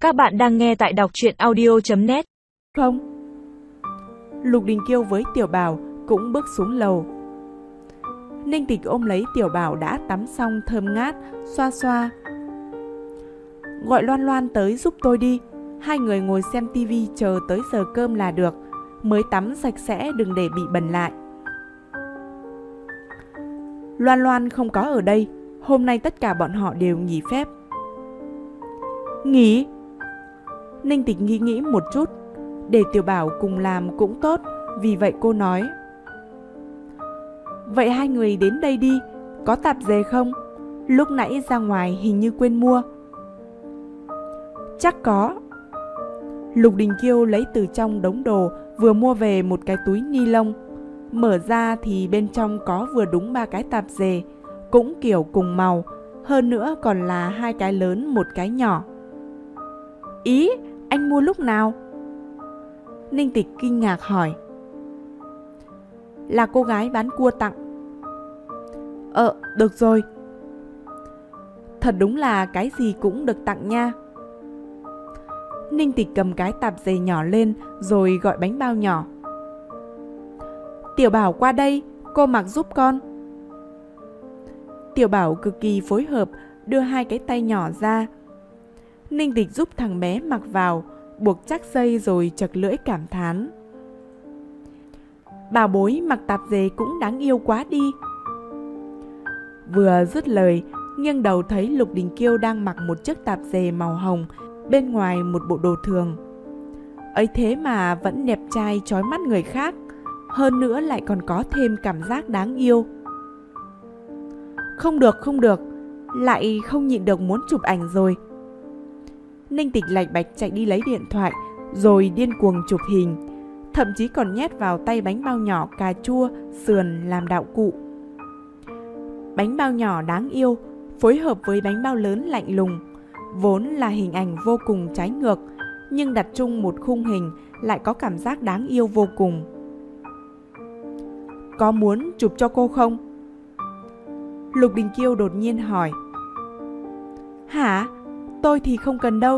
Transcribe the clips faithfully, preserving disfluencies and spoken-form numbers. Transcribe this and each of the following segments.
Các bạn đang nghe tại đọc truyện audio chấm net. Không. Lục Đình Kiêu với Tiểu Bảo cũng bước xuống lầu. Ninh Tịch ôm lấy Tiểu Bảo đã tắm xong thơm ngát, xoa xoa. Gọi Loan Loan tới giúp tôi đi. Hai người ngồi xem tivi chờ tới giờ cơm là được. Mới tắm sạch sẽ, đừng để bị bẩn lại. Loan Loan không có ở đây. Hôm nay tất cả bọn họ đều nghỉ phép. Nghỉ? Ninh Tịch nghĩ nghĩ một chút. Để Tiểu Bảo cùng làm cũng tốt. Vì vậy cô nói: Vậy hai người đến đây đi. Có tạp dề không? Lúc nãy ra ngoài hình như quên mua. Chắc có. Lục Đình Kiêu lấy từ trong đống đồ vừa mua về một cái túi ni lông. Mở ra thì bên trong có vừa đúng ba cái tạp dề, cũng kiểu cùng màu. Hơn nữa còn là hai cái lớn một cái nhỏ. Ý, anh mua lúc nào? Ninh Tịch kinh ngạc hỏi. Là cô gái bán cua tặng. Ờ, được rồi. Thật đúng là cái gì cũng được tặng nha. Ninh Tịch cầm cái tạp dề nhỏ lên rồi gọi bánh bao nhỏ. Tiểu Bảo qua đây, cô mặc giúp con. Tiểu Bảo cực kỳ phối hợp, đưa hai cái tay nhỏ ra. Ninh Tịch giúp thằng bé mặc vào, buộc chắc dây rồi chật lưỡi cảm thán. Bảo bối mặc tạp dề cũng đáng yêu quá đi. Vừa dứt lời, nghiêng đầu thấy Lục Đình Kiêu đang mặc một chiếc tạp dề màu hồng, bên ngoài một bộ đồ thường. Ấy thế mà vẫn đẹp trai chói mắt người khác, hơn nữa lại còn có thêm cảm giác đáng yêu. Không được, không được, lại không nhịn được muốn chụp ảnh rồi. Ninh Tịch lạch bạch chạy đi lấy điện thoại, rồi điên cuồng chụp hình, thậm chí còn nhét vào tay bánh bao nhỏ cà chua, sườn làm đạo cụ. Bánh bao nhỏ đáng yêu, phối hợp với bánh bao lớn lạnh lùng, vốn là hình ảnh vô cùng trái ngược, nhưng đặt chung một khung hình lại có cảm giác đáng yêu vô cùng. Có muốn chụp cho cô không? Lục Đình Kiêu đột nhiên hỏi. Hả? Tôi thì không cần đâu.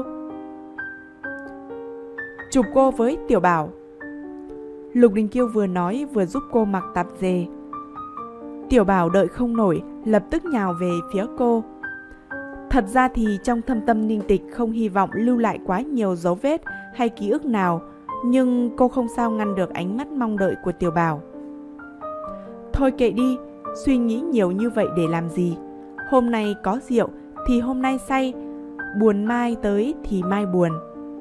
Chụp cô với Tiểu Bảo. Lục Đình Kiêu vừa nói vừa giúp cô mặc tạp dề. Tiểu Bảo đợi không nổi, lập tức nhào về phía cô. Thật ra thì trong thâm tâm Ninh Tịch không hy vọng lưu lại quá nhiều dấu vết hay ký ức nào, nhưng cô không sao ngăn được ánh mắt mong đợi của Tiểu Bảo. Thôi kệ đi, suy nghĩ nhiều như vậy để làm gì? Hôm nay có rượu thì hôm nay say, buồn mai tới thì mai buồn.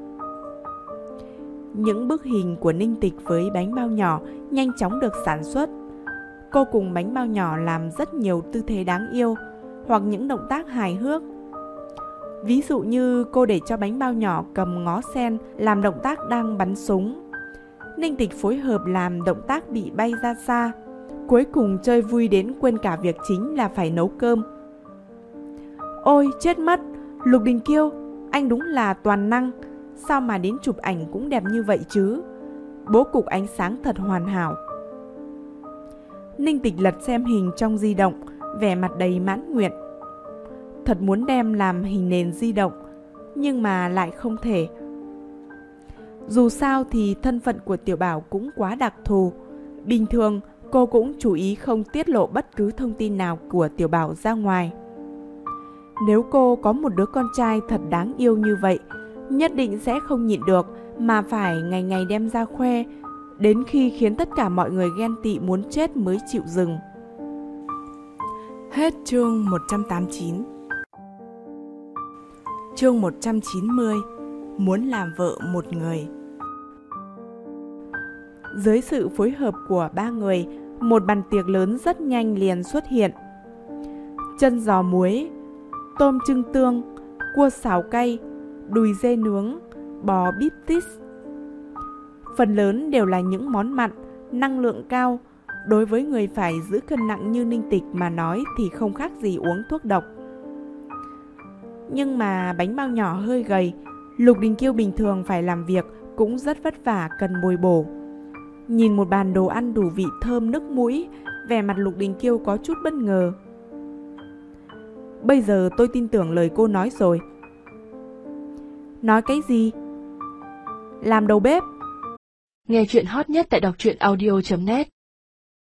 Những bức hình của Ninh Tịch với bánh bao nhỏ nhanh chóng được sản xuất. Cô cùng bánh bao nhỏ làm rất nhiều tư thế đáng yêu hoặc những động tác hài hước. Ví dụ như cô để cho bánh bao nhỏ cầm ngó sen làm động tác đang bắn súng. Ninh Tịch phối hợp làm động tác bị bay ra xa. Cuối cùng chơi vui đến quên cả việc chính là phải nấu cơm. Ôi chết mất, Lục Đình Kiêu, anh đúng là toàn năng. Sao mà đến chụp ảnh cũng đẹp như vậy chứ? Bố cục ánh sáng thật hoàn hảo. Ninh Tịch lật xem hình trong di động, vẻ mặt đầy mãn nguyện. Thật muốn đem làm hình nền di động, nhưng mà lại không thể. Dù sao thì thân phận của Tiểu Bảo cũng quá đặc thù. Bình thường cô cũng chú ý không tiết lộ bất cứ thông tin nào của Tiểu Bảo ra ngoài. Nếu cô có một đứa con trai thật đáng yêu như vậy, nhất định sẽ không nhịn được mà phải ngày ngày đem ra khoe, đến khi khiến tất cả mọi người ghen tị muốn chết mới chịu dừng. Hết chương một trăm tám mươi chín. Chương một trăm chín mươi. Muốn làm vợ một người. Dưới sự phối hợp của ba người, một bàn tiệc lớn rất nhanh liền xuất hiện. Chân giò muối, tôm trưng tương, cua xào cay, đùi dê nướng, bò bít tết. Phần lớn đều là những món mặn, năng lượng cao. Đối với người phải giữ cân nặng như Ninh Tịch mà nói thì không khác gì uống thuốc độc. Nhưng mà bánh bao nhỏ hơi gầy. Lục Đình Kiêu bình thường phải làm việc cũng rất vất vả, cần bồi bổ. Nhìn một bàn đồ ăn đủ vị thơm nức mũi, vẻ mặt Lục Đình Kiêu có chút bất ngờ. Bây giờ tôi tin tưởng lời cô nói rồi. Nói cái gì? Làm đầu bếp. Nghe chuyện hot nhất tại đọc truyện audio chấm net.